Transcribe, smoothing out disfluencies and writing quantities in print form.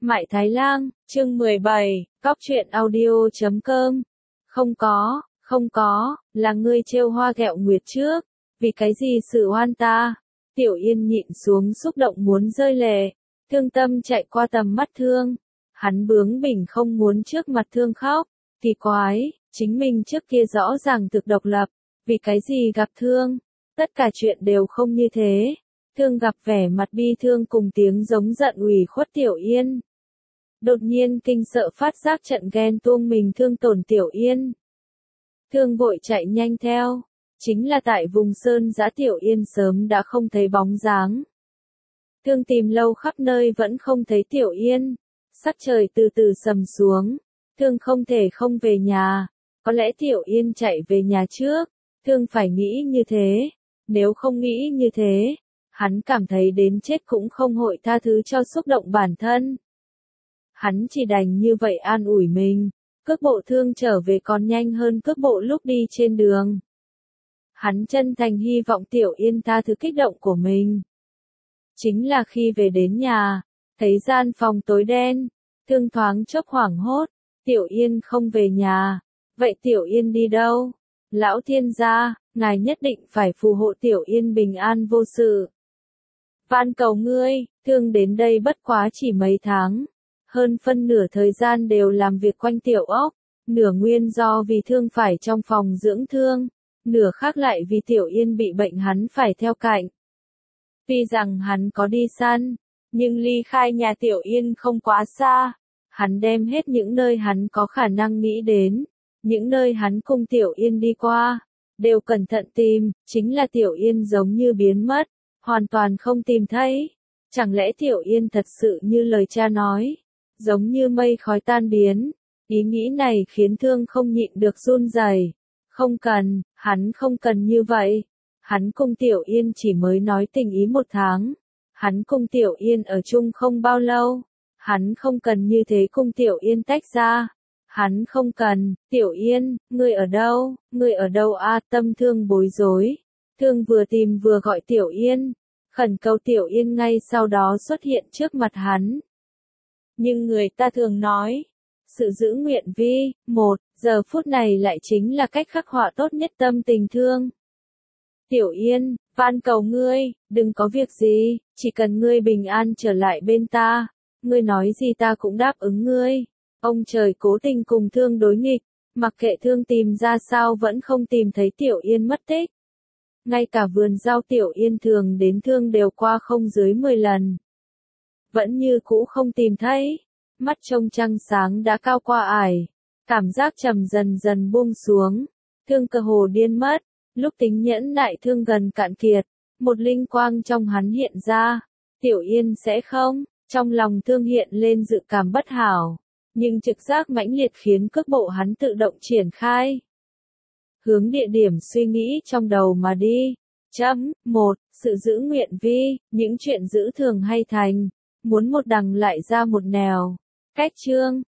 Mại Thái Lang, chương 17, Cóc truyện audio.com. Không có, là ngươi trêu hoa ghẹo nguyệt trước, vì cái gì sự oan ta? Tiểu Yên nhịn xuống xúc động muốn rơi lệ, thương tâm chạy qua tầm mắt Thương. Hắn bướng bỉnh không muốn trước mặt Thương khóc, kỳ quái, chính mình trước kia rõ ràng thực độc lập, vì cái gì gặp Thương? Tất cả chuyện đều không như thế. Thương gặp vẻ mặt bi thương cùng tiếng giống giận ủy khuất Tiểu Yên. Đột nhiên kinh sợ phát giác trận ghen tuông mình thương tổn Tiểu Yên. Thương vội chạy nhanh theo, chính là tại vùng sơn dã Tiểu Yên sớm đã không thấy bóng dáng. Thương tìm lâu khắp nơi vẫn không thấy Tiểu Yên, sắc trời từ từ sầm xuống, Thương không thể không về nhà, có lẽ Tiểu Yên chạy về nhà trước, Thương phải nghĩ như thế, nếu không nghĩ như thế, hắn cảm thấy đến chết cũng không hội tha thứ cho xúc động bản thân. Hắn chỉ đành như vậy an ủi mình, cước bộ Thương trở về còn nhanh hơn cước bộ lúc đi trên đường. Hắn chân thành hy vọng Tiểu Yên tha thứ kích động của mình. Chính là khi về đến nhà, thấy gian phòng tối đen, Thương thoáng chốc hoảng hốt, Tiểu Yên không về nhà, vậy Tiểu Yên đi đâu? Lão thiên gia, ngài nhất định phải phù hộ Tiểu Yên bình an vô sự. Van cầu ngươi, Thương đến đây bất quá chỉ mấy tháng. Hơn phân nửa thời gian đều làm việc quanh Tiểu ốc, nửa nguyên do vì Thương phải trong phòng dưỡng thương, nửa khác lại vì Tiểu Yên bị bệnh hắn phải theo cạnh. Tuy rằng hắn có đi săn, nhưng ly khai nhà Tiểu Yên không quá xa, hắn đem hết những nơi hắn có khả năng nghĩ đến, những nơi hắn cùng Tiểu Yên đi qua, đều cẩn thận tìm, chính là Tiểu Yên giống như biến mất, hoàn toàn không tìm thấy. Chẳng lẽ Tiểu Yên thật sự như lời cha nói, giống như mây khói tan biến? Ý nghĩ này khiến Thương không nhịn được run rẩy. Không cần, hắn không cần như vậy. Hắn cùng Tiểu Yên chỉ mới nói tình ý 1 tháng. Hắn cùng Tiểu Yên ở chung không bao lâu. Hắn không cần như thế cùng Tiểu Yên tách ra. Hắn không cần. Tiểu Yên, ngươi ở đâu a? Tâm Thương bối rối. Thương vừa tìm vừa gọi Tiểu Yên, khẩn cầu Tiểu Yên ngay sau đó xuất hiện trước mặt hắn. Nhưng người ta thường nói, sự giữ nguyện vi, giờ phút này lại chính là cách khắc họa tốt nhất tâm tình Thương. Tiểu Yên, van cầu ngươi, đừng có việc gì, chỉ cần ngươi bình an trở lại bên ta, ngươi nói gì ta cũng đáp ứng ngươi. Ông trời cố tình cùng Thương đối nghịch, mặc kệ Thương tìm ra sao vẫn không tìm thấy Tiểu Yên mất tích. Ngay cả vườn rau Tiểu Yên thường đến Thương đều qua không dưới 10 lần. Vẫn như cũ không tìm thấy, mắt trông trăng sáng đã cao qua ải, cảm giác trầm dần dần buông xuống, Thương cơ hồ điên mất, lúc tính nhẫn nại Thương gần cạn kiệt, một linh quang trong hắn hiện ra, Tiểu Yên sẽ không, trong lòng Thương hiện lên dự cảm bất hảo, nhưng trực giác mãnh liệt khiến cước bộ hắn tự động triển khai. Hướng địa điểm suy nghĩ trong đầu mà đi. 1. Sự giữ nguyện vi, những chuyện giữ thường hay thành. Muốn một đằng lại ra một nẻo. Cách chương,